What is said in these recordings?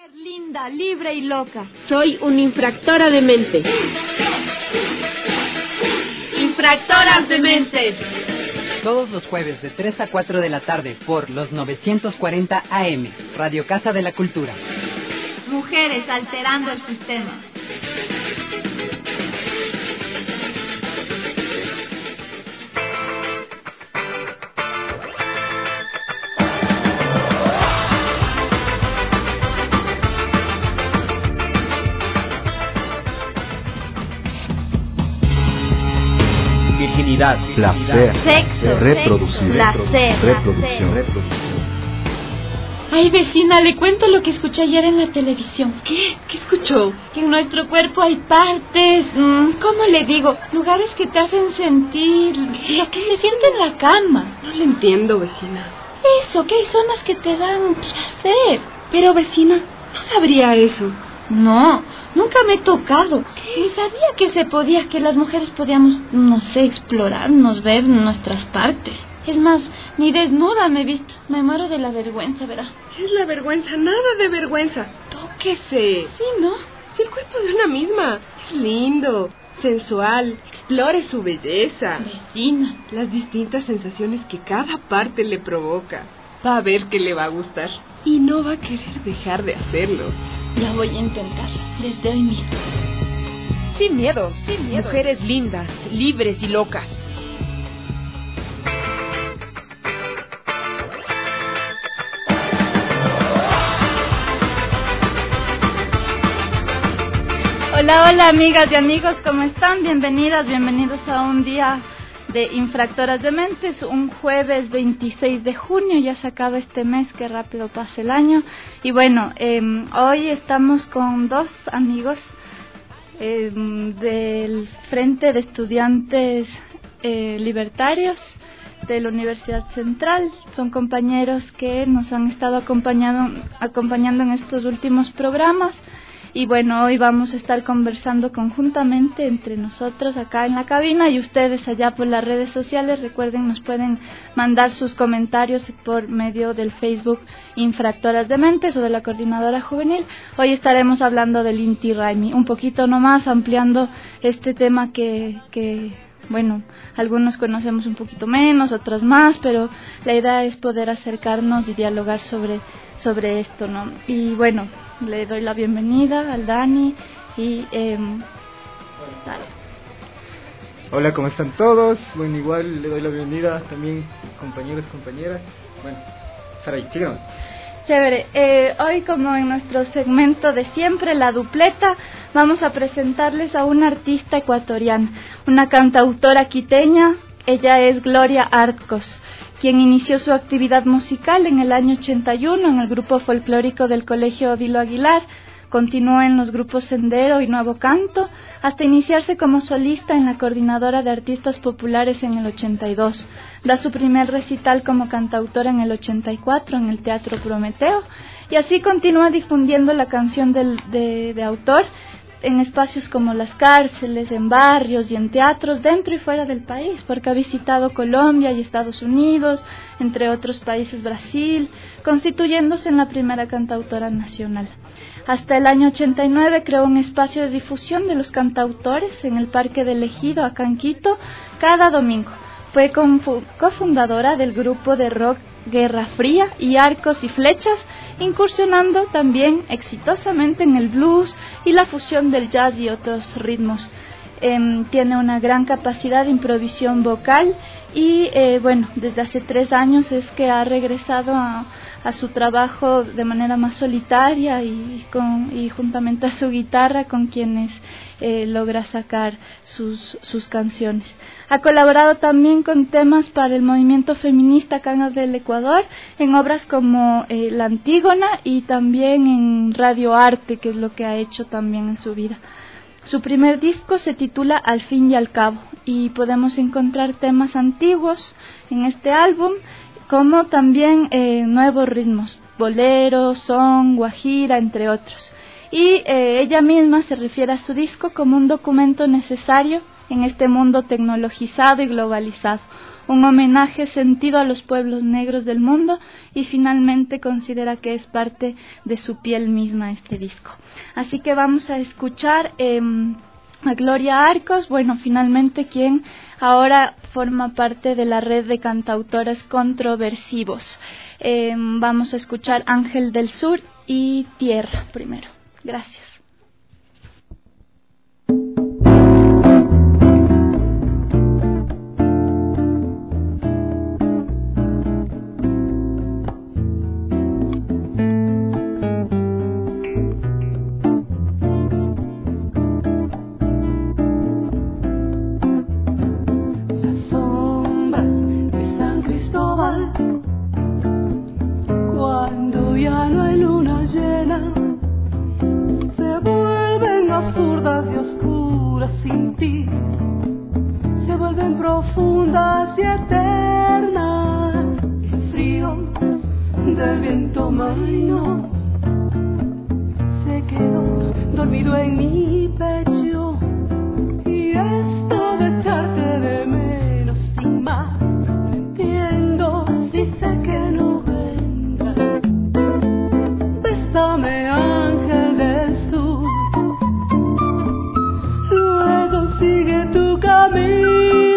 Mujer linda, libre y loca. Soy una infractora de mente. Infractoras de mente. Todos los jueves de 3 a 4 de la tarde por los 940 AM, Radio Casa de la Cultura. Mujeres alterando el sistema. Virginidad, placer, sexo, reproducir, placer, reproducción. Ay, vecina, le cuento lo que escuché ayer en la televisión. ¿Qué? ¿Qué escuchó? Que en nuestro cuerpo hay partes, ¿cómo le digo? Lugares que te hacen sentir lo que se siente en la cama. No le entiendo, vecina. Eso, que hay zonas que te dan placer. Pero, vecina, no sabría eso. No, nunca me he tocado. Ni sabía que se podía, que las mujeres podíamos, no sé, explorarnos, ver nuestras partes. Es más, ni desnuda me he visto. Me muero de la vergüenza, ¿verdad? ¿Qué es la vergüenza? Nada de vergüenza. Tóquese. Sí, ¿no? Es el cuerpo de una misma. Es lindo, sensual. Explore su belleza. Vecina. Las distintas sensaciones que cada parte le provoca. Va a ver que le va a gustar. Y no va a querer dejar de hacerlo. Ya voy a intentarlo, desde hoy mismo. Sin miedos, mujeres lindas, libres y locas. Hola, hola amigas y amigos, ¿cómo están? Bienvenidas, bienvenidos a un día de Infractoras de Mentes, un jueves 26 de junio, ya se acaba este mes, que rápido pasa el año. Y bueno, hoy estamos con dos amigos del Frente de Estudiantes Libertarios de la Universidad Central. Son compañeros que nos han estado acompañando en estos últimos programas. Y bueno, hoy vamos a estar conversando conjuntamente entre nosotros acá en la cabina y ustedes allá por las redes sociales. Recuerden, nos pueden mandar sus comentarios por medio del Facebook Infractoras de Mentes o de la Coordinadora Juvenil. Hoy estaremos hablando del Inti Raymi, un poquito nomás ampliando este tema que bueno, algunos conocemos un poquito menos, otros más, pero la idea es poder acercarnos y dialogar sobre esto, ¿no? Y bueno, le doy la bienvenida al Dani y Hola, ¿cómo están todos? Bueno, igual le doy la bienvenida también compañeros, compañeras. Bueno, Saray, síganos. Chévere, hoy como en nuestro segmento de siempre, la dupleta, vamos a presentarles a una artista ecuatoriana, una cantautora quiteña. Ella es Gloria Arcos, quien inició su actividad musical en el año 81 en el grupo folclórico del Colegio Odilo Aguilar. Continuó en los grupos Sendero y Nuevo Canto, hasta iniciarse como solista en la Coordinadora de Artistas Populares en el 82. Da su primer recital como cantautora en el 84 en el Teatro Prometeo, y así continúa difundiendo la canción de autor en espacios como las cárceles, en barrios y en teatros dentro y fuera del país, porque ha visitado Colombia y Estados Unidos, entre otros países, Brasil, constituyéndose en la primera cantautora nacional. Hasta el año 89 creó un espacio de difusión de los cantautores en el Parque del Ejido, acá en Quito, cada domingo. Fue cofundadora del grupo de rock Guerra Fría y Arcos y Flechas, incursionando también exitosamente en el blues y la fusión del jazz y otros ritmos. Tiene una gran capacidad de improvisión vocal y bueno, desde hace 3 años es que ha regresado a su trabajo de manera más solitaria y juntamente a su guitarra, con quienes logra sacar sus canciones. Ha colaborado también con temas para el movimiento feminista acá del Ecuador, en obras como La Antígona y también en Radio Arte, que es lo que ha hecho también en su vida. Su primer disco se titula Al fin y al cabo, y podemos encontrar temas antiguos en este álbum, como también nuevos ritmos, bolero, son, guajira, entre otros. Y ella misma se refiere a su disco como un documento necesario en este mundo tecnologizado y globalizado. Un homenaje sentido a los pueblos negros del mundo, y finalmente considera que es parte de su piel misma este disco. Así que vamos a escuchar a Gloria Arcos, finalmente quien ahora forma parte de la red de cantautoras Controversivos. Vamos a escuchar Ángel del Sur y Tierra primero. Gracias. Profundas y eternas, el frío del viento marino se quedó dormido en mi pecho, y esto de echarte de menos sin más, no entiendo si sé que no vendrás. Bésame, ángel del sur, luego sigue tu camino.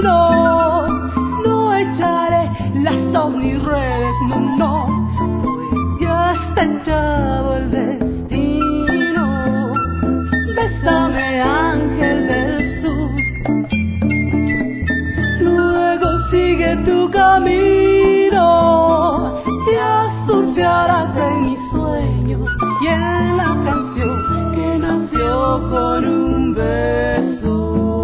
No echaré lazos ni redes, no, pues ya está echado el destino. Bésame, ángel del sur, luego sigue tu camino. Ya surfearás en mis sueños y en la canción que nació con un beso.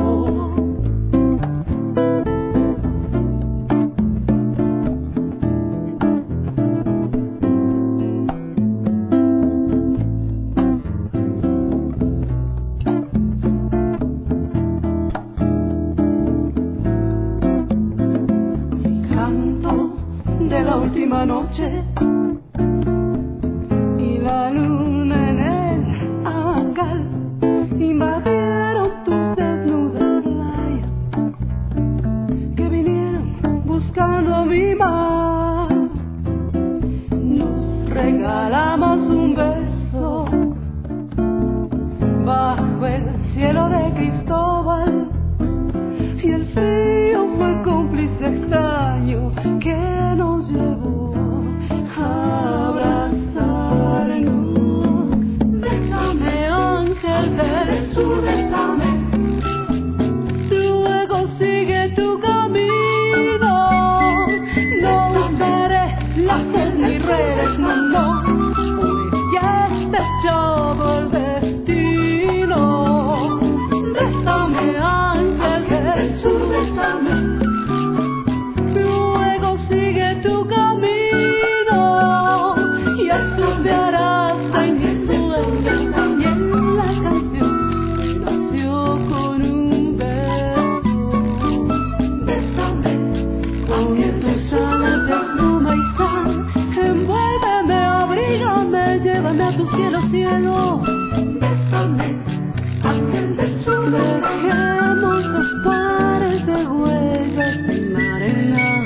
Noche y la luna en el hangar invadieron tus desnudas playas que vinieron buscando mi mar. Nos regalamos un beso bajo el cielo de Cristóbal, y el frío fue cómplice extraño que nos llevó a abrazarnos. Bésame, ángel del sur, bésame, luego sigue tu camino. No usaré lazos ni redes, no, pues ya está echado el destino. Bésame, ángel del sur, bésame, luego sigue tu camino. Cielo, cielo, bésame, ángel del sur, dejemos los pares de huellas en la arena.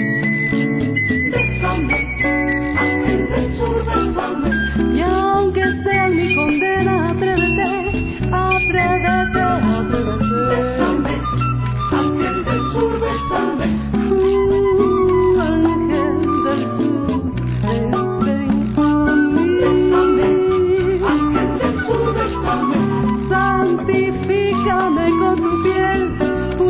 Bésame, ángel del sur, bésame, y aunque sea mi condena, atrévete, atrévete, atrévete. Bésame, ángel del sur, bésame, ángel del sur, ven a mí. Bésame, santifícame con tu piel,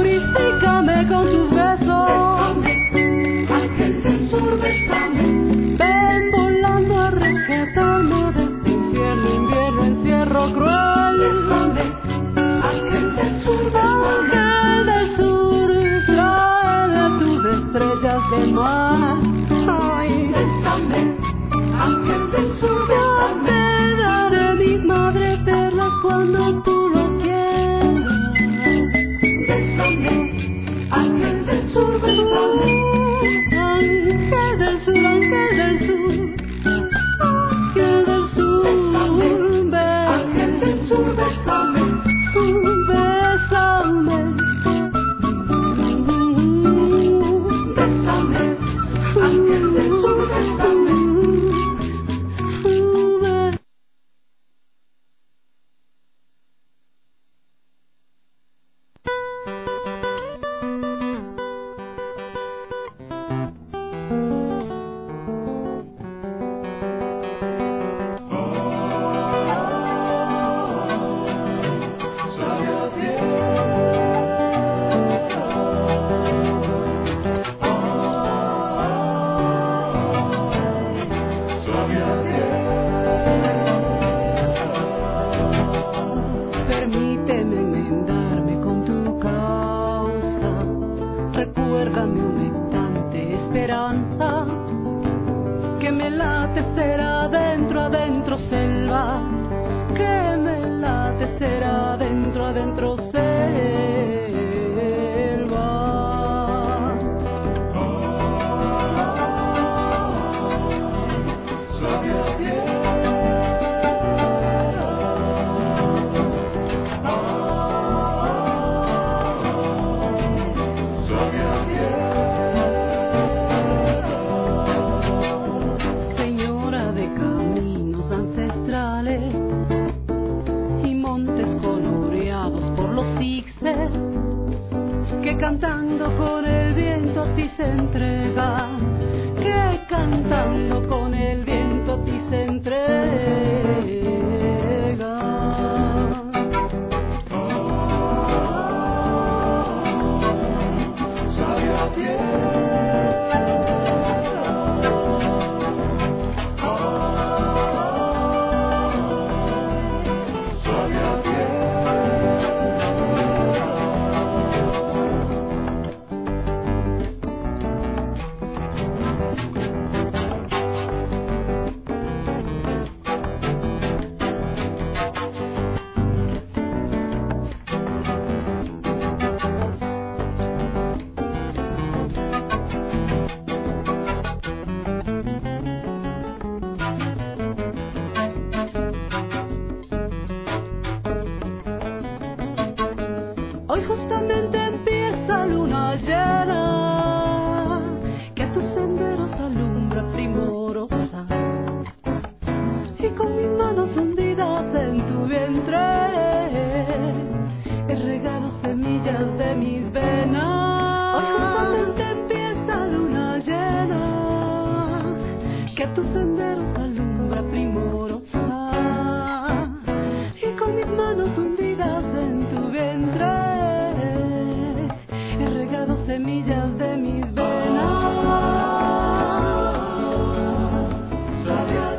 cantando con el viento a ti se entrega, que cantando con el viento a ti se entrega. Sabia hoy justamente empieza luna llena, que a tus senderos alumbra primorosa, y con mis manos hundidas en tu vientre he regado semillas de mis venas. Hoy justamente empieza luna llena, que a tus senderos alumbra primorosa, y con mis manos hundidas en tu vientre semillas de mis venas. Sabia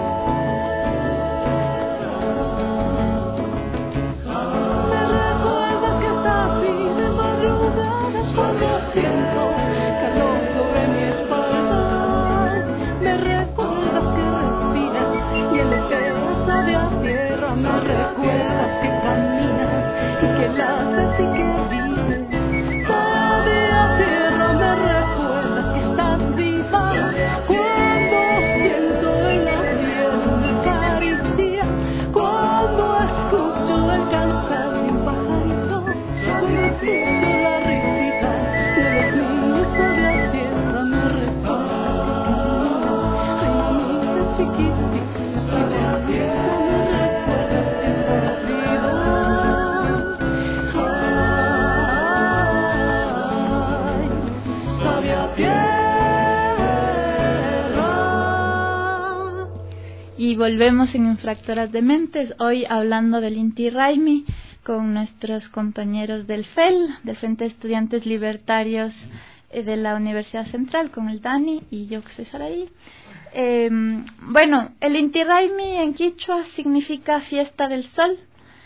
me recuerdas que estás así de madrugada, cuando siento calor sobre mi espalda. Me recuerdas que respiras y el eterno sabe a tierra. Me recuerdas que caminas y que lates y que vives. Y volvemos en Infractoras de Mentes, hoy hablando del Inti Raymi con nuestros compañeros del FEL, del Frente de Estudiantes Libertarios de la Universidad Central, con el Dani y yo que soy Saraí. Bueno, el Inti Raymi en quichua significa fiesta del sol,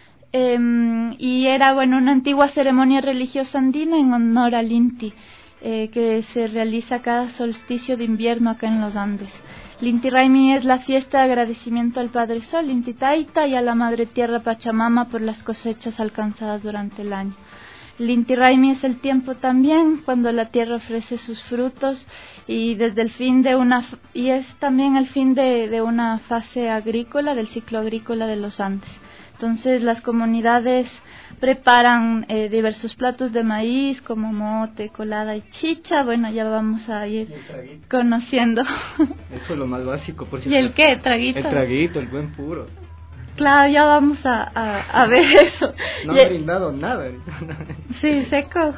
y era una antigua ceremonia religiosa andina en honor al Inti, que se realiza cada solsticio de invierno acá en los Andes. El Inti Raymi es la fiesta de agradecimiento al Padre Sol, Inti Taita, y a la Madre Tierra Pachamama por las cosechas alcanzadas durante el año. El Inti Raymi es el tiempo también cuando la tierra ofrece sus frutos y desde el fin de y es también el fin de una fase agrícola, del ciclo agrícola de los Andes. Entonces las comunidades preparan diversos platos de maíz como mote, colada y chicha. Bueno, ya vamos a ir conociendo. Eso es lo más básico, por si. ¿Y el qué? ¿Traguito? El traguito, el buen puro. Claro, ya vamos a ver eso. No he brindado nada. Sí, seco.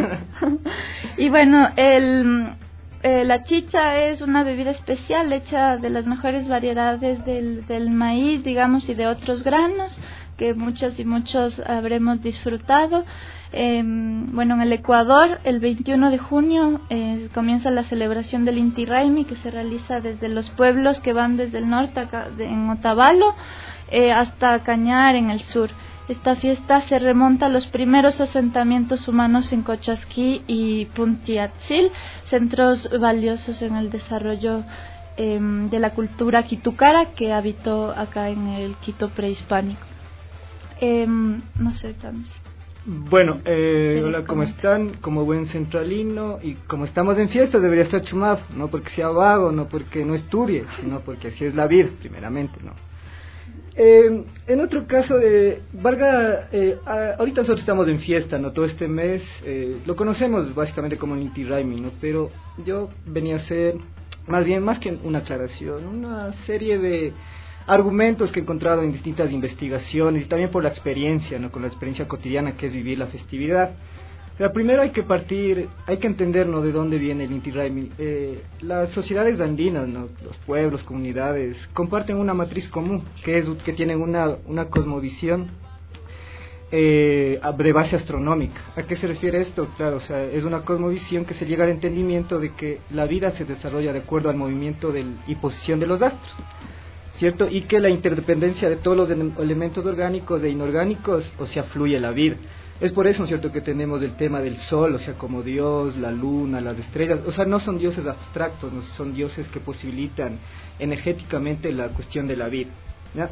Y bueno, la chicha es una bebida especial hecha de las mejores variedades del maíz, digamos, y de otros granos que muchos y muchos habremos disfrutado. Bueno, en el Ecuador, el 21 de junio comienza la celebración del Inti Raymi, que se realiza desde los pueblos que van desde el norte, acá, en Otavalo, hasta Cañar, en el sur. Esta fiesta se remonta a los primeros asentamientos humanos en Cochasquí y Puntiatzil, centros valiosos en el desarrollo de la cultura quitucara que habitó acá en el Quito prehispánico. No sé, Tans. Bueno, hola, ¿cómo están? Como buen centralino, y como estamos en fiesta debería estar chumado, no porque sea vago, no porque no estudie, sino porque así es la vida, primeramente, ¿no? En otro caso, ahorita nosotros estamos en fiesta, ¿no? Todo este mes, lo conocemos básicamente como el Inti Raymi, ¿no? Pero yo venía a hacer, más que una aclaración, una serie de argumentos que he encontrado en distintas investigaciones y también por la experiencia, ¿no? Con la experiencia cotidiana que es vivir la festividad. Primero hay que entender, ¿no?, de dónde viene el Inti Raymi. Las sociedades andinas, ¿no?, los pueblos, comunidades, comparten una matriz común, que tienen una cosmovisión de base astronómica. ¿A qué se refiere esto? Claro, o sea, es una cosmovisión que se llega al entendimiento de que la vida se desarrolla de acuerdo al movimiento y posición de los astros, ¿cierto? Y que la interdependencia de todos los elementos orgánicos e inorgánicos, o sea, fluye la vida. Es por eso, ¿no es cierto?, que tenemos el tema del sol, o sea, como Dios, la luna, las estrellas. O sea, no son dioses abstractos, no son dioses que posibilitan energéticamente la cuestión de la vida, ¿ya?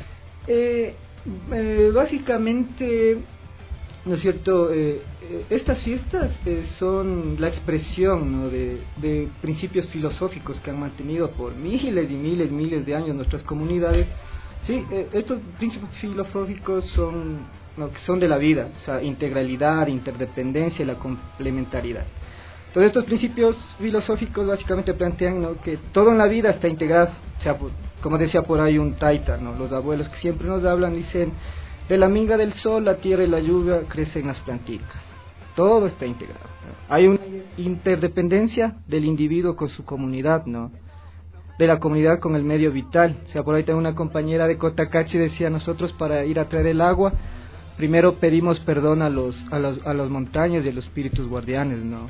Básicamente, ¿no es cierto?, estas fiestas son la expresión, ¿no?, de principios filosóficos que han mantenido por miles y miles de años nuestras comunidades. Sí, estos principios filosóficos son de la vida, o sea, integralidad, interdependencia y la complementariedad. Todos estos principios filosóficos básicamente plantean, ¿no?, que todo en la vida está integrado, o sea, como decía por ahí un taita, ¿no?, los abuelos que siempre nos hablan, dicen: de la minga del sol, la tierra y la lluvia crecen las plantitas. Todo está integrado, ¿no? Hay una interdependencia del individuo con su comunidad, ¿no?, de la comunidad con el medio vital. O sea, por ahí tengo una compañera de Cotacachi, decía: nosotros para ir a traer el agua, primero pedimos perdón a las montañas y a los espíritus guardianes, ¿no?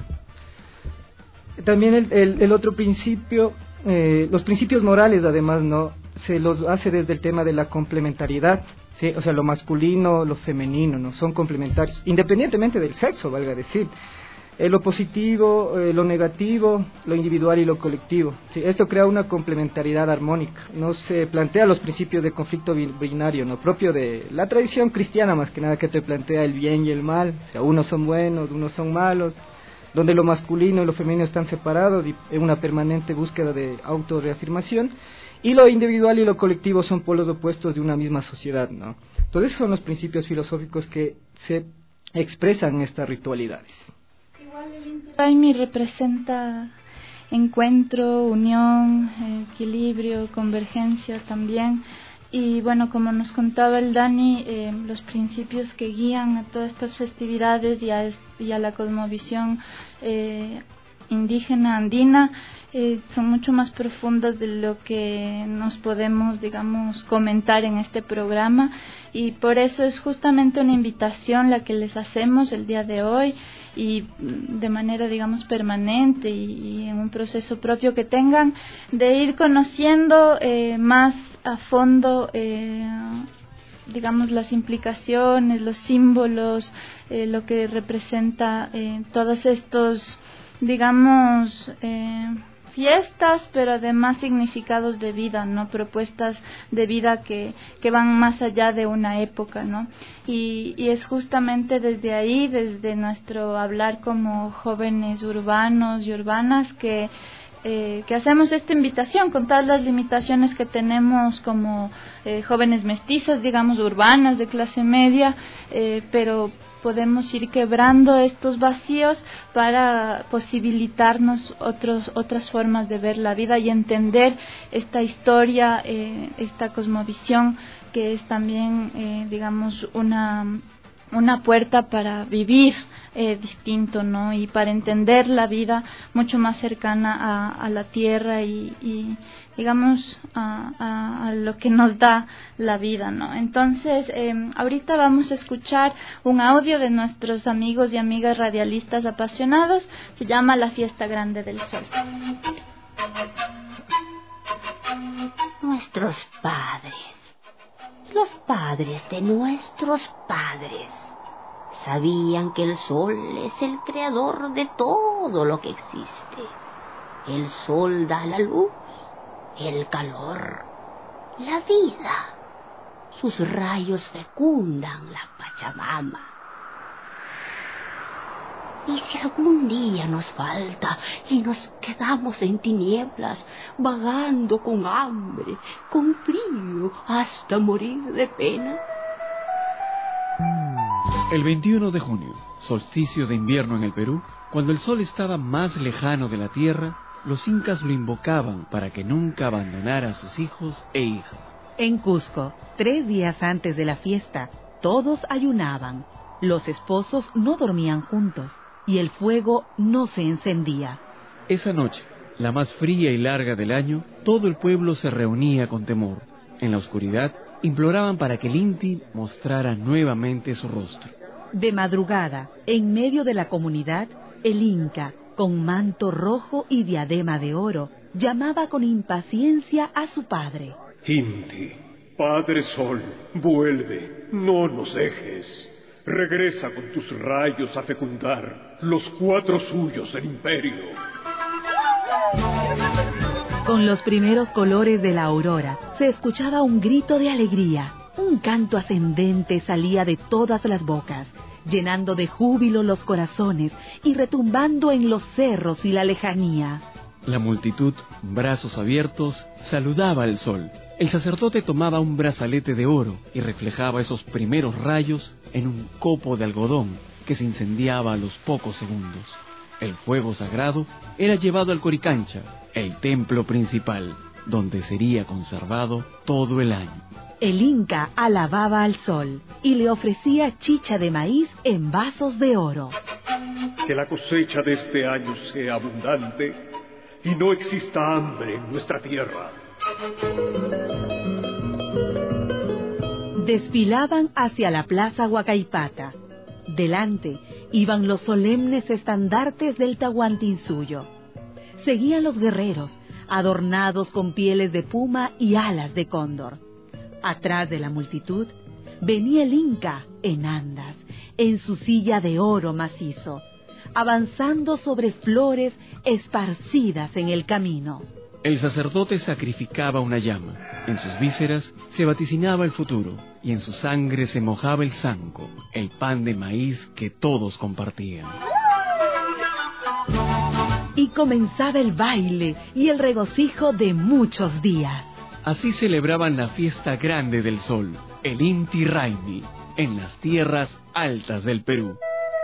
También el otro principio, los principios morales, además, ¿no?, se los hace desde el tema de la complementariedad, ¿sí? O sea, lo masculino, lo femenino, ¿no?, son complementarios, independientemente del sexo, valga decir. Lo positivo, lo negativo, lo individual y lo colectivo, ¿sí? Esto crea una complementariedad armónica. No se plantea los principios de conflicto binario, ¿no?, propio de la tradición cristiana, más que nada, que te plantea el bien y el mal. O sea, unos son buenos, unos son malos, donde lo masculino y lo femenino están separados y en una permanente búsqueda de autorreafirmación, y lo individual y lo colectivo son polos opuestos de una misma sociedad, ¿no? Entonces esos son los principios filosóficos que se expresan en estas ritualidades. Igual el Inti Raymi representa encuentro, unión, equilibrio, convergencia también. Y bueno, como nos contaba el Dani, los principios que guían a todas estas festividades y a la cosmovisión indígena andina son mucho más profundas de lo que nos podemos, digamos, comentar en este programa, y por eso es justamente una invitación la que les hacemos el día de hoy, y de manera, digamos, permanente y en un proceso propio que tengan, de ir conociendo más a fondo digamos, las implicaciones, los símbolos, lo que representa todos estos, digamos, fiestas, pero además significados de vida, ¿no?, propuestas de vida que van más allá de una época, ¿no? Y es justamente desde ahí, desde nuestro hablar como jóvenes urbanos y urbanas, que hacemos esta invitación, con todas las limitaciones que tenemos como jóvenes mestizas, digamos, urbanas, de clase media, pero podemos ir quebrando estos vacíos para posibilitarnos otras formas de ver la vida y entender esta historia, esta cosmovisión, que es también, digamos, una puerta para vivir distinto, ¿no?, y para entender la vida mucho más cercana a la tierra y digamos, a lo que nos da la vida, ¿no? Entonces, ahorita vamos a escuchar un audio de nuestros amigos y amigas radialistas apasionados. Se llama La Fiesta Grande del Sol. Nuestros padres, los padres de nuestros padres, sabían que el sol es el creador de todo lo que existe. El sol da la luz, el calor, la vida. Sus rayos fecundan la Pachamama. Y si algún día nos falta y nos quedamos en tinieblas, vagando con hambre, con frío, hasta morir de pena. El 21 de junio, solsticio de invierno en el Perú, cuando el sol estaba más lejano de la tierra, los incas lo invocaban para que nunca abandonara a sus hijos e hijas. En Cusco, 3 días antes de la fiesta, todos ayunaban. Los esposos no dormían juntos y el fuego no se encendía. Esa noche, la más fría y larga del año, todo el pueblo se reunía con temor. En la oscuridad, imploraban para que el Inti mostrara nuevamente su rostro. De madrugada, en medio de la comunidad, el Inca, con manto rojo y diadema de oro, llamaba con impaciencia a su padre. Inti, Padre Sol, vuelve, no nos dejes. Regresa con tus rayos a fecundar los 4 suyos del imperio. Con los primeros colores de la aurora, se escuchaba un grito de alegría. Un canto ascendente salía de todas las bocas, llenando de júbilo los corazones y retumbando en los cerros y la lejanía. La multitud, brazos abiertos, saludaba al sol. El sacerdote tomaba un brazalete de oro y reflejaba esos primeros rayos en un copo de algodón que se incendiaba a los pocos segundos. El fuego sagrado era llevado al Coricancha, el templo principal, donde sería conservado todo el año. El Inca alababa al sol y le ofrecía chicha de maíz en vasos de oro. Que la cosecha de este año sea abundante y no exista hambre en nuestra tierra. Desfilaban hacia la plaza Huacaipata. Delante iban los solemnes estandartes del Tahuantinsuyo. Seguían los guerreros, adornados con pieles de puma y alas de cóndor. Atrás de la multitud venía el Inca en andas, en su silla de oro macizo, avanzando sobre flores esparcidas en el camino. El sacerdote sacrificaba una llama, en sus vísceras se vaticinaba el futuro, y en su sangre se mojaba el zanco, el pan de maíz que todos compartían. Y comenzaba el baile y el regocijo de muchos días. Así celebraban la fiesta grande del sol, el Inti Raymi, en las tierras altas del Perú.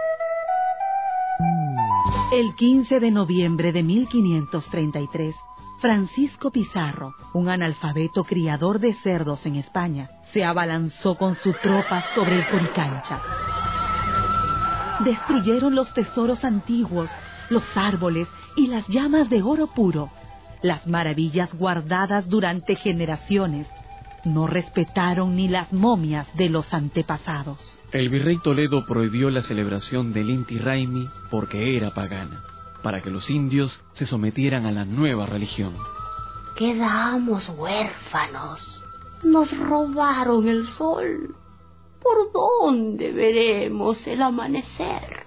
El 15 de noviembre de 1533, Francisco Pizarro, un analfabeto criador de cerdos en España, se abalanzó con su tropa sobre el Coricancha. Destruyeron los tesoros antiguos, los árboles y las llamas de oro puro, las maravillas guardadas durante generaciones. No respetaron ni las momias de los antepasados. El virrey Toledo prohibió la celebración del Inti Raymi porque era pagana, para que los indios se sometieran a la nueva religión. Quedamos huérfanos. Nos robaron el sol. ¿Por dónde veremos el amanecer?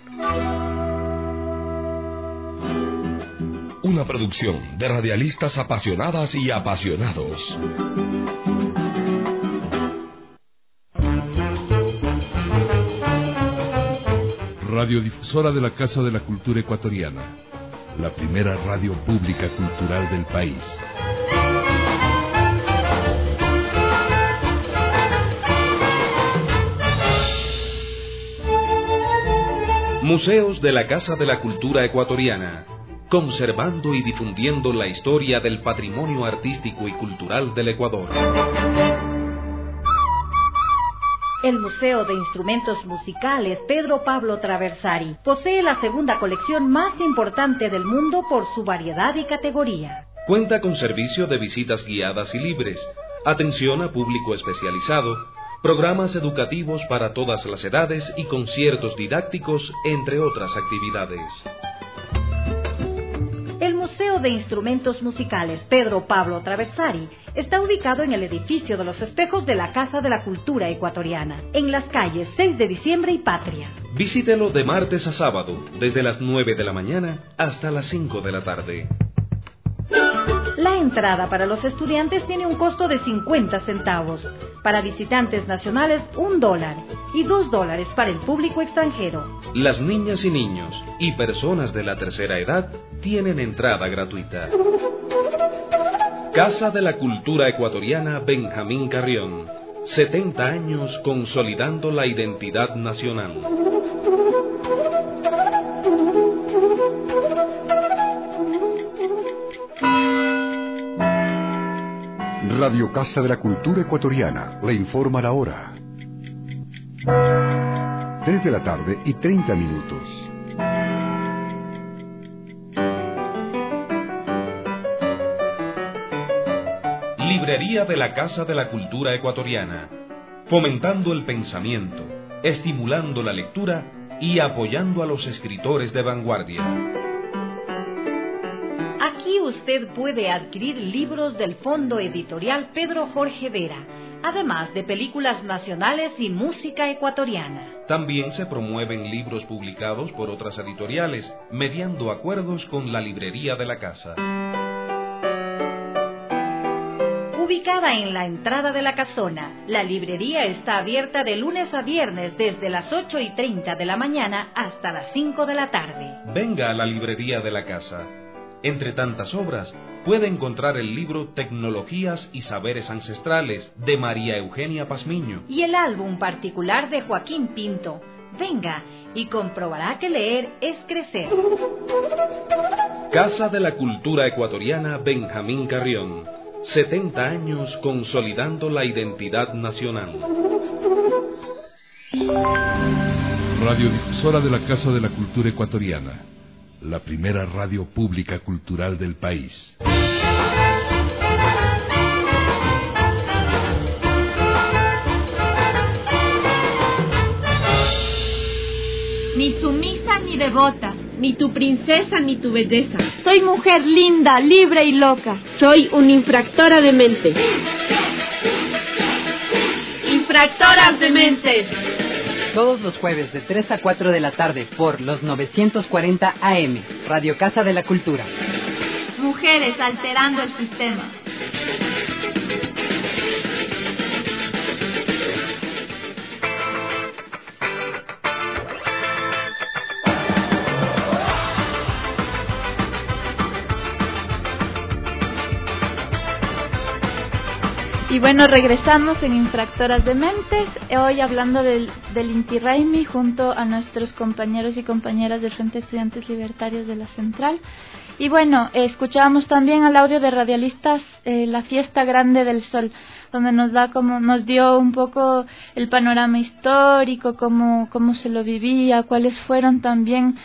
Una producción de radialistas apasionadas y apasionados. Radiodifusora de la Casa de la Cultura Ecuatoriana, la primera radio pública cultural del país. Museos de la Casa de la Cultura Ecuatoriana, conservando y difundiendo la historia del patrimonio artístico y cultural del Ecuador. El Museo de Instrumentos Musicales Pedro Pablo Traversari posee la segunda colección más importante del mundo por su variedad y categoría. Cuenta con servicio de visitas guiadas y libres, atención a público especializado, programas educativos para todas las edades y conciertos didácticos, entre otras actividades. El Museo de Instrumentos Musicales Pedro Pablo Traversari está ubicado en el edificio de los espejos de la Casa de la Cultura Ecuatoriana, en las calles 6 de diciembre y Patria. Visítelo de martes a sábado, desde las 9 de la mañana hasta las 5 de la tarde. La entrada para los estudiantes tiene un costo de 50 centavos, para visitantes nacionales $1 y $2 para el público extranjero. Las niñas y niños y personas de la tercera edad tienen entrada gratuita. Casa de la Cultura Ecuatoriana Benjamín Carrión, 70 años consolidando la identidad nacional. Radio Casa de la Cultura Ecuatoriana le informa la hora. 3 de la tarde y 30 minutos. Librería de la Casa de la Cultura Ecuatoriana, fomentando el pensamiento, estimulando la lectura y apoyando a los escritores de vanguardia. Aquí usted puede adquirir libros del Fondo Editorial Pedro Jorge Vera, además de películas nacionales y música ecuatoriana. También se promueven libros publicados por otras editoriales, mediando acuerdos con la Librería de la Casa. Ubicada en la entrada de la casona, la librería está abierta de lunes a viernes desde las 8:30 de la mañana hasta las 5 de la tarde. Venga a la Librería de la Casa. Entre tantas obras, puede encontrar el libro Tecnologías y Saberes Ancestrales de María Eugenia Pazmiño y el álbum particular de Joaquín Pinto. Venga y comprobará que leer es crecer. Casa de la Cultura Ecuatoriana Benjamín Carrión. 70 años consolidando la identidad nacional. Radiodifusora de la Casa de la Cultura Ecuatoriana, la primera radio pública cultural del país. Ni sumisa ni devota, ni tu princesa ni tu belleza. Soy mujer linda, libre y loca. Soy una infractora de mente. Infractoras de mentes. Todos los jueves de 3 a 4 de la tarde por los 940 AM, Radio Casa de la Cultura. Mujeres alterando el sistema. Y bueno, regresamos en Infractoras de Mentes, hoy hablando del Inti Raymi junto a nuestros compañeros y compañeras del Frente de Estudiantes Libertarios de la Central. Y bueno, escuchábamos también al audio de Radialistas la Fiesta Grande del Sol, donde nos dio un poco el panorama histórico, cómo se lo vivía, cuáles fueron también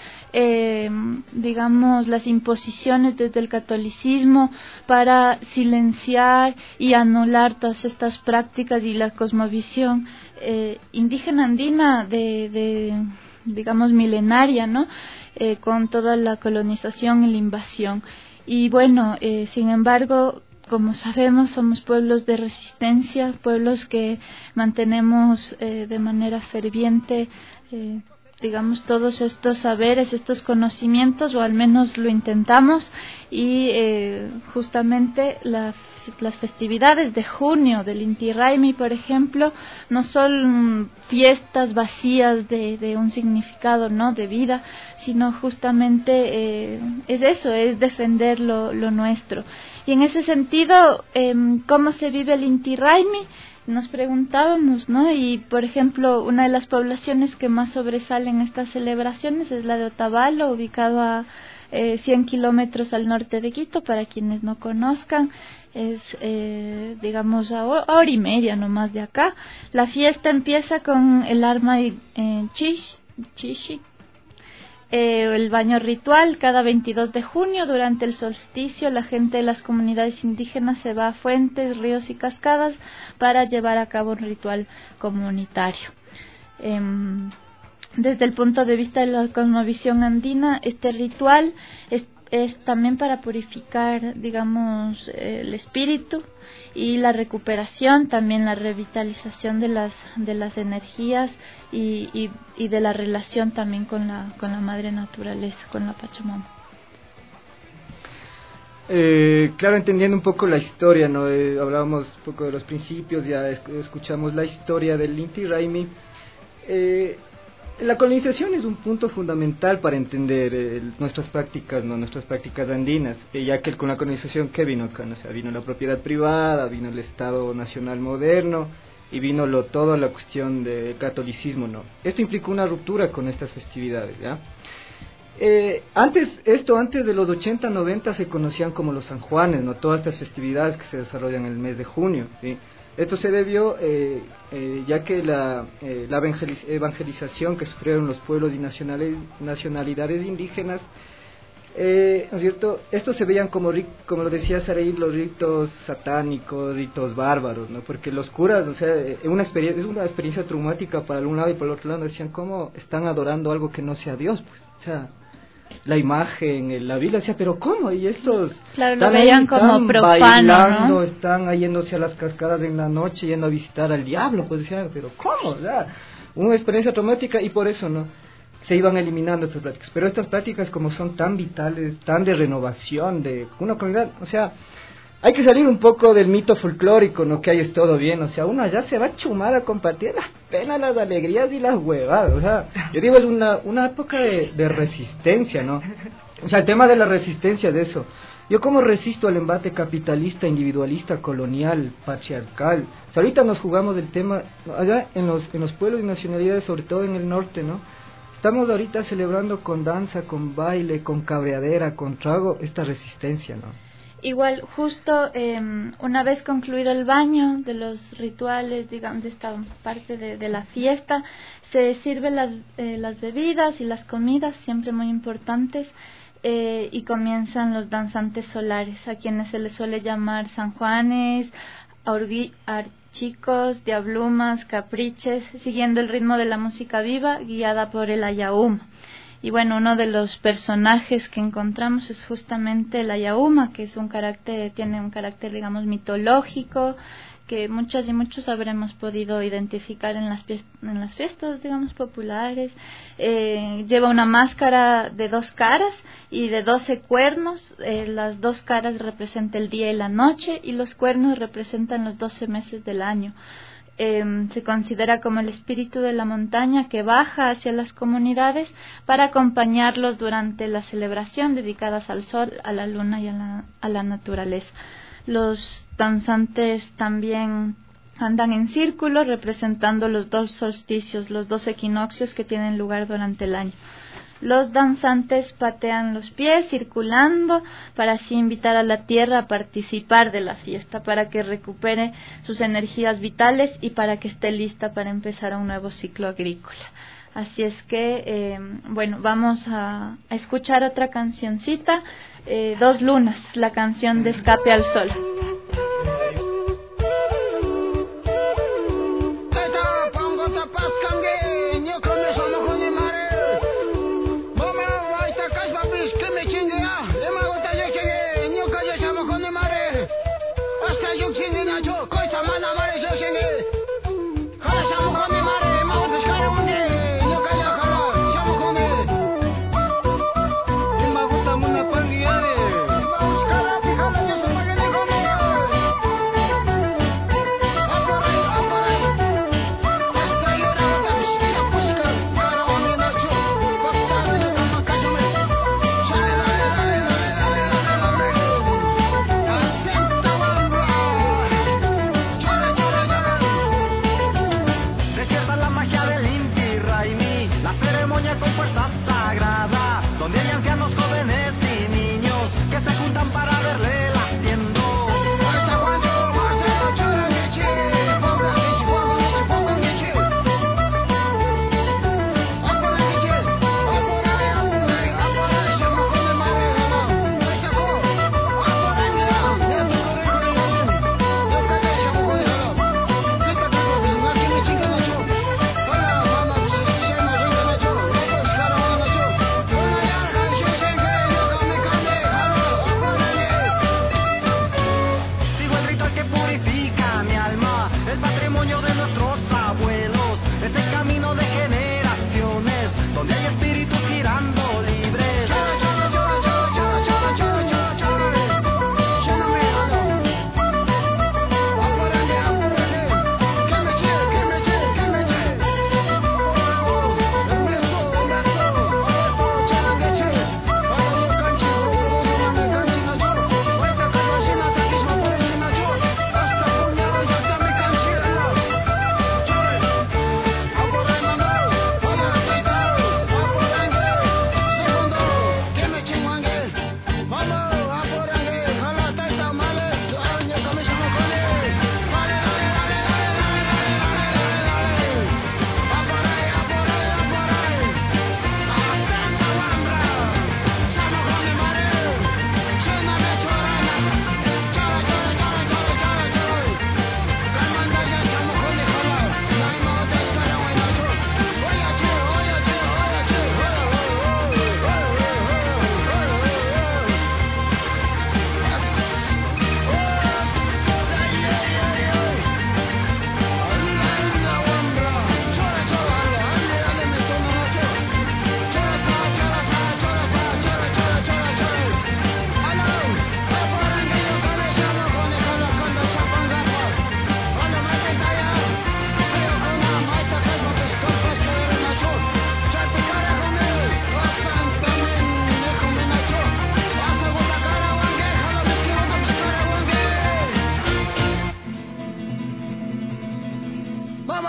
digamos las imposiciones desde el catolicismo para silenciar y anular todas estas prácticas y la cosmovisión indígena andina de digamos milenaria, ¿no? Con toda la colonización y la invasión. Y bueno, sin embargo, como sabemos, somos pueblos de resistencia, pueblos que mantenemos de manera ferviente digamos todos estos saberes, estos conocimientos, o al menos lo intentamos, y justamente las festividades de junio del Inti Raymi, por ejemplo, no son fiestas vacías de un significado, ¿no?, de vida, sino justamente es eso, es defender lo nuestro. Y en ese sentido, ¿cómo se vive el Inti Raymi? Nos preguntábamos, ¿no? Y, por ejemplo, una de las poblaciones que más sobresalen en estas celebraciones es la de Otavalo, ubicado a 100 kilómetros al norte de Quito. Para quienes no conozcan, es, digamos, a hora y media nomás de acá. La fiesta empieza con el arma chishi, el baño ritual cada 22 de junio. Durante el solsticio, la gente de las comunidades indígenas se va a fuentes, ríos y cascadas para llevar a cabo un ritual comunitario. Desde el punto de vista de la cosmovisión andina, este ritual es también para purificar, digamos, el espíritu y la recuperación, también la revitalización de las energías y de la relación también con la madre naturaleza, con la Pachamama. Claro, entendiendo un poco la historia, ¿no? Hablábamos un poco de los principios, ya escuchamos la historia del Inti Raymi. La colonización es un punto fundamental para entender nuestras prácticas, ¿no? Nuestras prácticas andinas, ya que con la colonización, ¿qué vino acá? ¿No? O sea, vino la propiedad privada, vino el Estado Nacional moderno y vino toda la cuestión del catolicismo, ¿no? Esto implicó una ruptura con estas festividades, ¿ya? Antes de los 80, 90 se conocían como los San Juanes, ¿no? Todas estas festividades que se desarrollan en el mes de junio, ¿sí? Esto se debió ya que la evangelización que sufrieron los pueblos y nacionalidades indígenas, ¿no es cierto? Estos se veían como lo decía Saraí, los ritos satánicos, ritos bárbaros, ¿no? Porque los curas, o sea, es una experiencia traumática para un lado y para el otro lado. Decían, ¿cómo están adorando algo que no sea Dios? Pues, o sea, la imagen, la Biblia decía, pero ¿cómo? Y estos claro, lo veían como profano, bailando, ¿no? Están yéndose a las cascadas en la noche, yendo a visitar al diablo, pues decían, pero ¿cómo? O sea, una experiencia traumática, y por eso, ¿no?, se iban eliminando estas prácticas. Pero estas prácticas, como son tan vitales, tan de renovación de una comunidad, o sea, hay que salir un poco del mito folclórico, ¿no?, que ahí es todo bien. O sea, uno allá se va a chumar a compartir las penas, las alegrías y las huevadas. O sea, yo digo, es una época de resistencia, ¿no? O sea, el tema de la resistencia de eso. Yo cómo resisto al embate capitalista, individualista, colonial, patriarcal. O sea, ahorita nos jugamos el tema, allá en los pueblos y nacionalidades, sobre todo en el norte, ¿no? Estamos ahorita celebrando con danza, con baile, con cabreadera, con trago, esta resistencia, ¿no? Igual, justo una vez concluido el baño de los rituales, digamos, de esta parte de la fiesta, se sirven las bebidas y las comidas, siempre muy importantes, y comienzan los danzantes solares, a quienes se les suele llamar San Juanes, archicos, diablumas, capriches, siguiendo el ritmo de la música viva, guiada por el ayauma. Y bueno, uno de los personajes que encontramos es justamente el ayauma, que tiene un carácter, digamos, mitológico, que muchas y muchos habremos podido identificar en las fiestas, digamos, populares. Lleva una máscara de 2 caras y de 12 cuernos. Las 2 caras representan el día y la noche, y los cuernos representan los 12 meses del año. Se considera como el espíritu de la montaña que baja hacia las comunidades para acompañarlos durante la celebración dedicadas al sol, a la luna y a la naturaleza. Los danzantes también andan en círculo representando los 2 solsticios, los 2 equinoccios que tienen lugar durante el año. Los danzantes patean los pies circulando para así invitar a la tierra a participar de la fiesta, para que recupere sus energías vitales y para que esté lista para empezar un nuevo ciclo agrícola. Así es que, bueno, vamos a escuchar otra cancioncita, 2 lunas, la canción de Escape al Sol.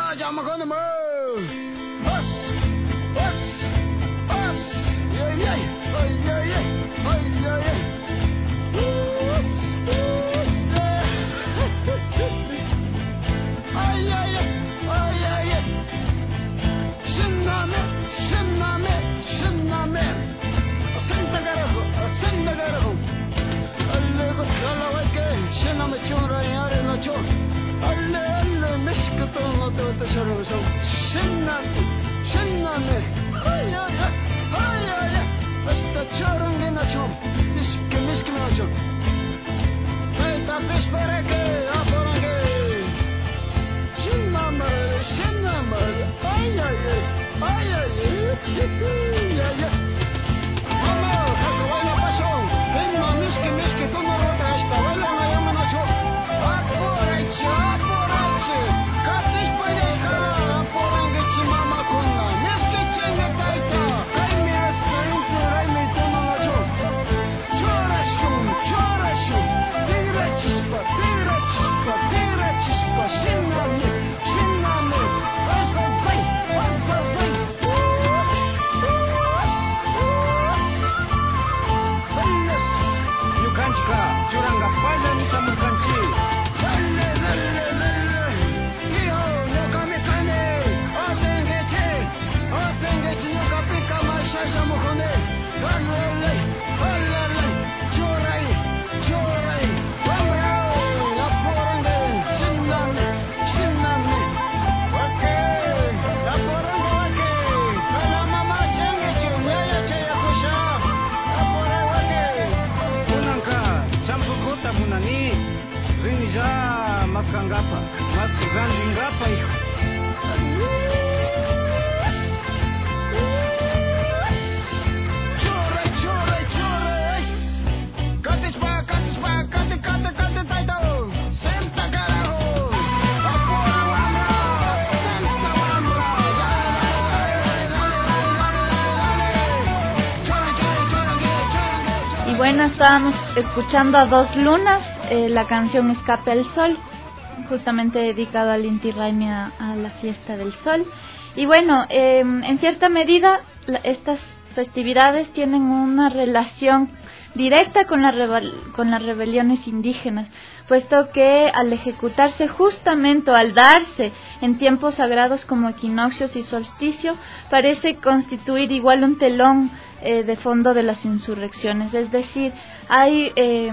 Bueno, estábamos escuchando a Dos Lunas, la canción Escape al Sol, justamente dedicado al Inti Raymi, a la fiesta del sol. Y bueno, en cierta medida estas festividades tienen una relación directa con las rebeliones indígenas, puesto que al ejecutarse justamente o al darse en tiempos sagrados como equinoccios y solsticio, parece constituir igual un telón de fondo de las insurrecciones. Es decir, hay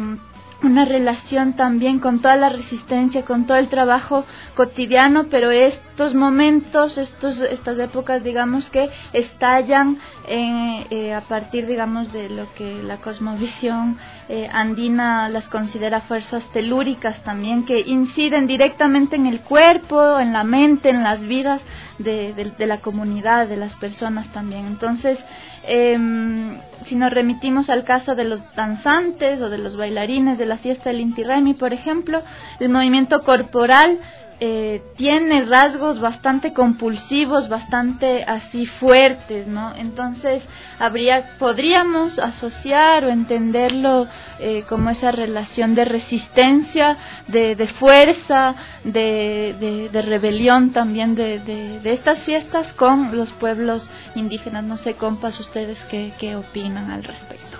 una relación también con toda la resistencia, con todo el trabajo cotidiano, pero estos momentos, estas épocas, digamos, que estallan a partir, digamos, de lo que la cosmovisión andina las considera fuerzas telúricas también, que inciden directamente en el cuerpo, en la mente, en las vidas de la comunidad, de las personas también. Entonces, si nos remitimos al caso de los danzantes o de los bailarines de la fiesta del Inti Raymi, por ejemplo, el movimiento corporal tiene rasgos bastante compulsivos, bastante así fuertes, ¿no? Entonces podríamos asociar o entenderlo como esa relación de resistencia, de fuerza, de rebelión también de estas fiestas con los pueblos indígenas. No sé, compas, ustedes qué opinan al respecto.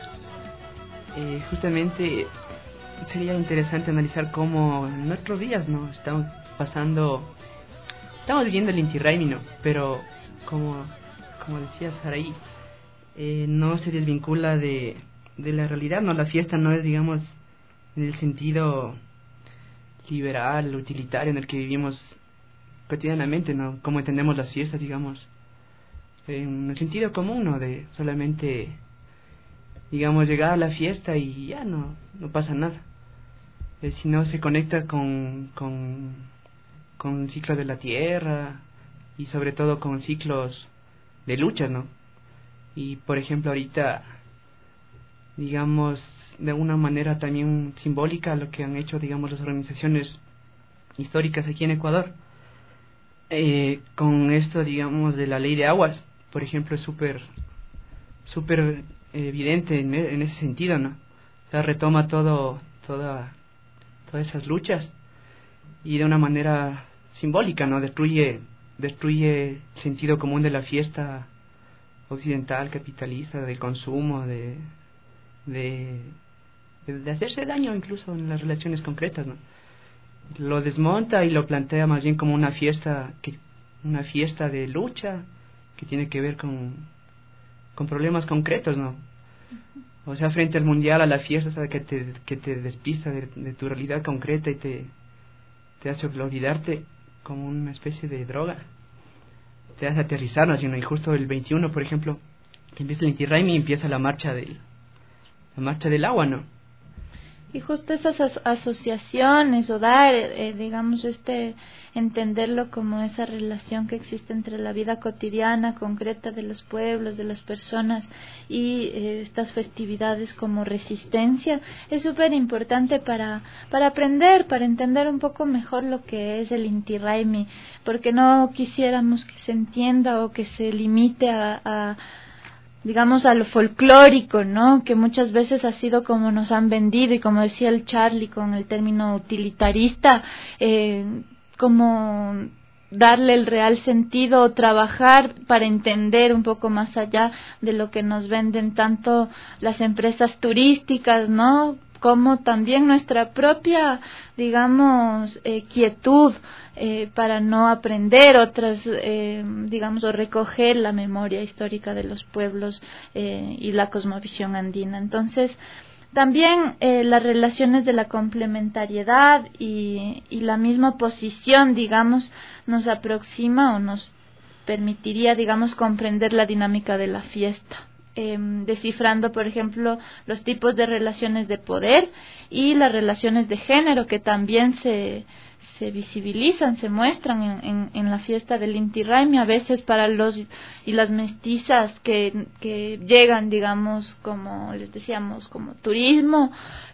Justamente sería interesante analizar cómo en nuestros días, ¿no? Estamos viviendo el Inti Raymi, ¿no? Pero como decía Saraí, no se desvincula de la realidad, ¿no? La fiesta no es, digamos, en el sentido liberal, utilitario en el que vivimos cotidianamente, ¿no? Como entendemos las fiestas, digamos, en el sentido común, ¿no? De solamente, digamos, llegar a la fiesta y ya no pasa nada. Sino se conecta con ciclos de la tierra y sobre todo con ciclos de lucha, ¿no? Y por ejemplo ahorita, digamos, de una manera también simbólica lo que han hecho, digamos, las organizaciones históricas aquí en Ecuador, con esto, digamos, de la ley de aguas, por ejemplo, es súper evidente en ese sentido, ¿no? O sea, retoma todas esas luchas y de una manera simbólica, ¿no? Destruye el sentido común de la fiesta occidental, capitalista, del consumo, de hacerse daño incluso en las relaciones concretas, ¿no? Lo desmonta y lo plantea más bien como una fiesta de lucha que tiene que ver con problemas concretos, ¿no? O sea, frente al mundial, a la fiesta, ¿sabes? que te despista de tu realidad concreta y te hace olvidarte como una especie de droga. Te hace aterrizar, ¿no? Y justo el 21, por ejemplo, que empieza el Inti Raymi y empieza la marcha del agua, ¿no? Y justo esas asociaciones o dar, digamos, entenderlo como esa relación que existe entre la vida cotidiana, concreta de los pueblos, de las personas y estas festividades como resistencia, es súper importante para aprender, para entender un poco mejor lo que es el Inti Raymi, porque no quisiéramos que se entienda o que se limite digamos, a lo folclórico, ¿no? Que muchas veces ha sido como nos han vendido, y como decía el Charlie con el término utilitarista, como darle el real sentido o trabajar para entender un poco más allá de lo que nos venden tanto las empresas turísticas, ¿no? Como también nuestra propia, digamos, quietud para no aprender otras, digamos, o recoger la memoria histórica de los pueblos y la cosmovisión andina. Entonces, también las relaciones de la complementariedad y la misma posición, digamos, nos aproxima o nos permitiría, digamos, comprender la dinámica de la fiesta. Descifrando, por ejemplo, los tipos de relaciones de poder y las relaciones de género que también se visibilizan, se muestran en la fiesta del Inti Raymi, a veces para los y las mestizas que llegan, digamos, como les decíamos, como turismo.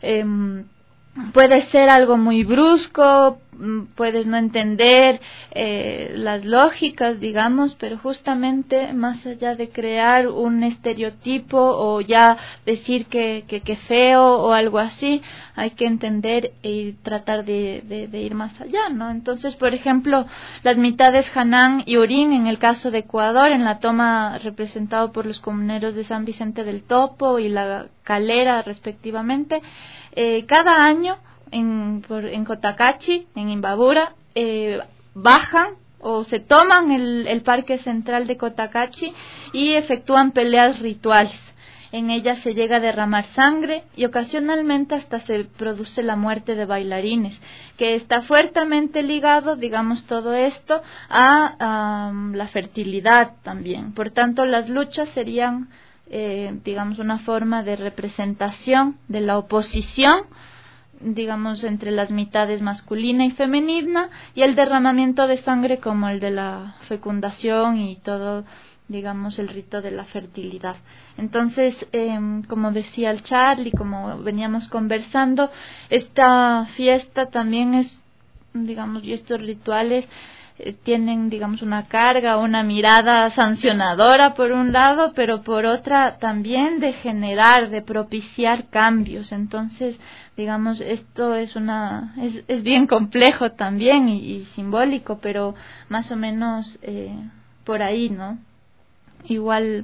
Puede ser algo muy brusco, puedes no entender las lógicas, digamos, pero justamente más allá de crear un estereotipo o ya decir que feo o algo así, hay que entender y tratar de ir más allá, ¿no? Entonces, por ejemplo, las mitades Hanán y Urín, en el caso de Ecuador, en la toma representado por los comuneros de San Vicente del Topo y la Calera, respectivamente, cada año en Cotacachi, en Imbabura, bajan o se toman el parque central de Cotacachi y efectúan peleas rituales. En ellas se llega a derramar sangre y ocasionalmente hasta se produce la muerte de bailarines, que está fuertemente ligado, digamos, todo esto a la fertilidad también. Por tanto, las luchas serían, digamos, una forma de representación de la oposición, digamos, entre las mitades masculina y femenina, y el derramamiento de sangre como el de la fecundación y todo, digamos, el rito de la fertilidad. Entonces, como decía el Charlie, como veníamos conversando, esta fiesta también es, digamos, y estos rituales tienen, digamos, una carga, una mirada sancionadora por un lado, pero por otra también de generar, de propiciar cambios. Entonces, digamos, esto es bien complejo también y simbólico, pero más o menos por ahí, ¿no? Igual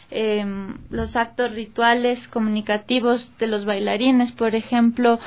los actos rituales comunicativos de los bailarines, por ejemplo,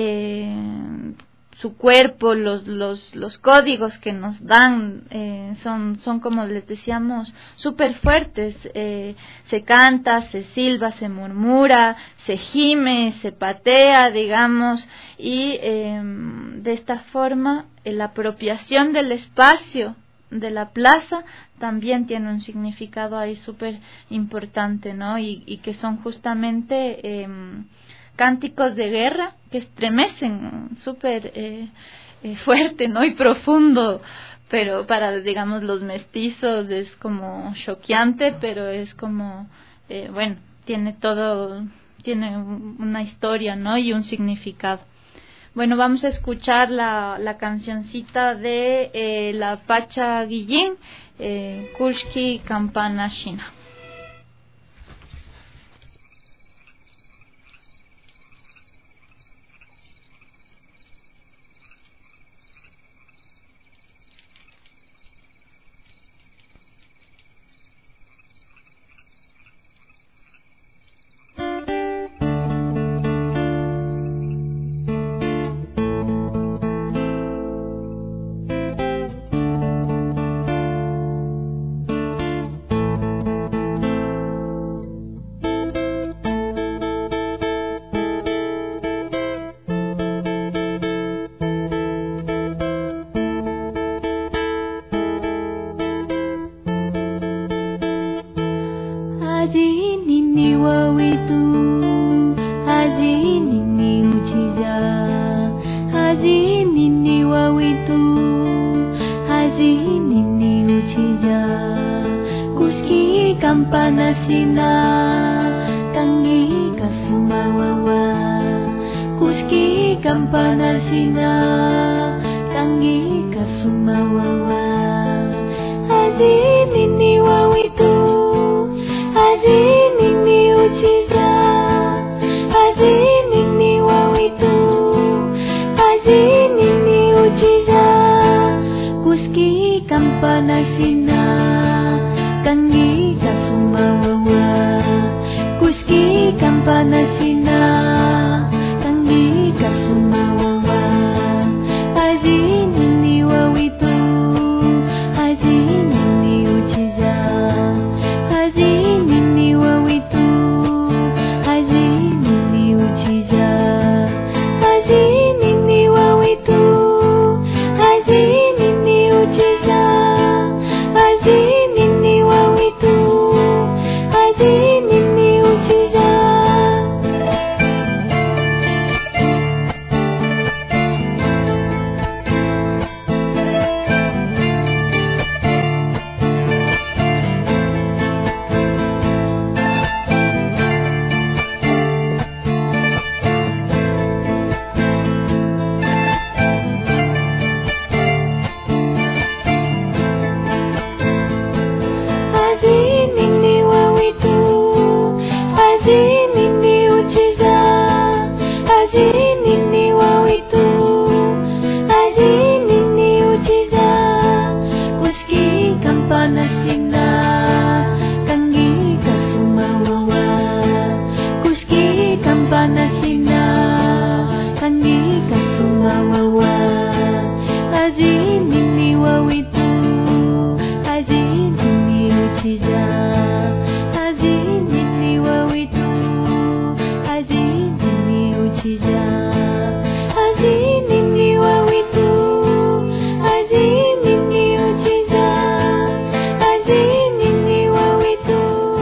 su cuerpo, los códigos que nos dan son como les decíamos súper fuertes. Se canta, se silba, se murmura, se gime, se patea, digamos, y de esta forma la apropiación del espacio de la plaza también tiene un significado ahí súper importante, ¿no? Y que son justamente cánticos de guerra que estremecen súper fuerte, ¿no? Y profundo, pero para, digamos, los mestizos es como choqueante, pero es como, bueno, tiene una historia, ¿no? Y un significado. Bueno, vamos a escuchar la cancioncita de la Pacha Guillín, Kulshki Campana Shina. uchilla kuski kampana sina kangi kasumawawa kuski kampana sina kangi kasumawawa azini ni wawitu azini ni uchija azini ni wawitu azini ni uchija kuski kampana sina kangi kasumawawa kuski kampana sina kangi kasumawawa azini ni wawitu azini ni uchija azini ni wawitu azini ni uchija azini ni wawitu azini ni uchija azini ni wawitu azini ni uchija. Azini ni wawitu azini ni uchija azini ni wawitu azini ni uchija kuski kampana sina kangi kasumawawa kuski kampana sina kangi kasumawawa azini ni wawitu azini ni uchija azini ni wawitu azini ni uchija azini ni wawitu azini ni uchija azini ni wawitu.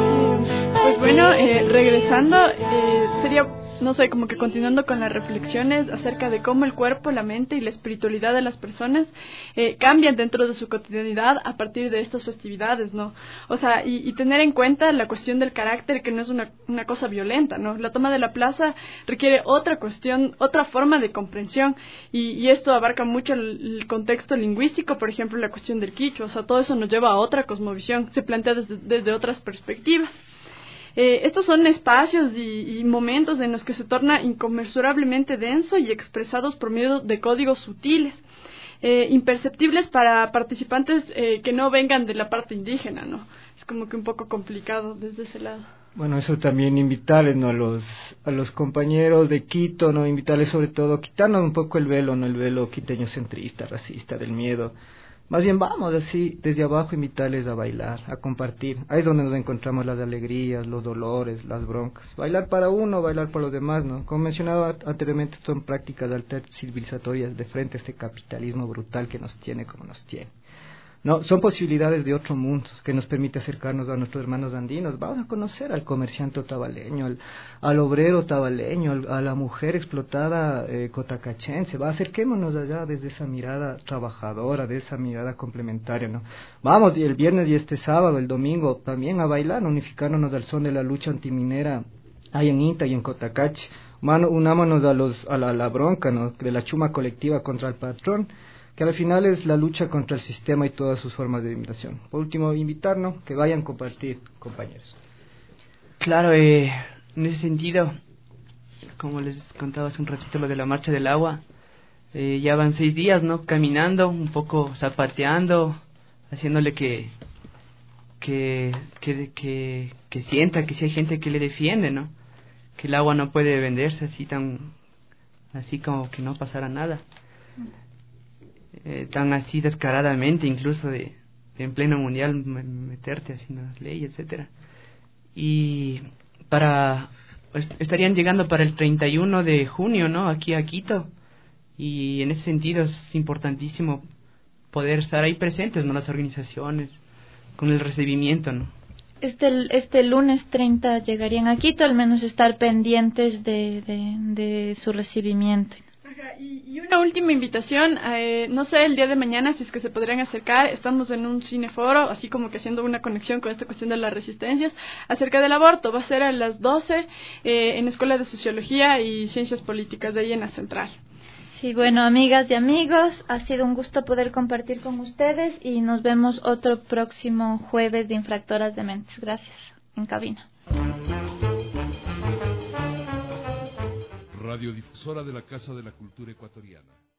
Pues bueno, regresando, sería, no sé, como que continuando con las reflexiones acerca de cómo el cuerpo, la mente y la espiritualidad de las personas cambian dentro de su cotidianidad a partir de estas festividades, ¿no? O sea, y tener en cuenta la cuestión del carácter, que no es una cosa violenta, ¿no? La toma de la plaza requiere otra cuestión, otra forma de comprensión, y esto abarca mucho el contexto lingüístico, por ejemplo, la cuestión del quichua, o sea, todo eso nos lleva a otra cosmovisión, se plantea desde otras perspectivas. Estos son espacios y momentos en los que se torna inconmensurablemente denso y expresados por medio de códigos sutiles, imperceptibles para participantes que no vengan de la parte indígena, ¿no? Es como que un poco complicado desde ese lado. Bueno, eso también invitarles, ¿no? A los compañeros de Quito, ¿no? Invitarles sobre todo, quitarnos un poco el velo, ¿no? El velo quiteño centrista, racista, del miedo. Más bien vamos así, desde abajo, invitarles a bailar, a compartir. Ahí es donde nos encontramos las alegrías, los dolores, las broncas. Bailar para uno, bailar para los demás, ¿no? Como mencionaba anteriormente, son prácticas civilizatorias de frente a este capitalismo brutal que nos tiene como nos tiene. No, son posibilidades de otro mundo que nos permite acercarnos a nuestros hermanos andinos. Vamos a conocer al comerciante tabaleño, al obrero tabaleño, a la mujer explotada cotacachense. Acerquémonos allá desde esa mirada trabajadora, de esa mirada complementaria, ¿no? Vamos, y el viernes y este sábado, el domingo, también a bailar, unificándonos al son de la lucha antiminera ahí en Inta y en Cotacache. Unámonos a la bronca, ¿no? De la chuma colectiva contra el patrón, que al final es la lucha contra el sistema y todas sus formas de limitación. Por último, invitarnos, que vayan a compartir, compañeros. Claro, en ese sentido, como les contaba hace un ratito lo de la Marcha del Agua, ya van 6 días, ¿no? Caminando, un poco zapateando, haciéndole que sienta que si hay gente que le defiende, ¿no? Que el agua no puede venderse así como que no pasara nada. Tan así descaradamente, incluso de en pleno mundial meterte así en las leyes, etcétera. Y estarían llegando para el 31 de junio, ¿no? Aquí a Quito, y en ese sentido es importantísimo poder estar ahí presentes, ¿no? Las organizaciones, con el recibimiento, ¿no? Este lunes 30 llegarían a Quito, al menos estar pendientes de su recibimiento. Y una última invitación, no sé, el día de mañana, si es que se podrían acercar, estamos en un cineforo, así como que haciendo una conexión con esta cuestión de las resistencias, acerca del aborto. Va a ser a las 12 en la Escuela de Sociología y Ciencias Políticas, de ahí en la Central. Sí, bueno, amigas y amigos, ha sido un gusto poder compartir con ustedes y nos vemos otro próximo jueves de Infractoras de Mentes. Gracias. En cabina. Radiodifusora de la Casa de la Cultura Ecuatoriana.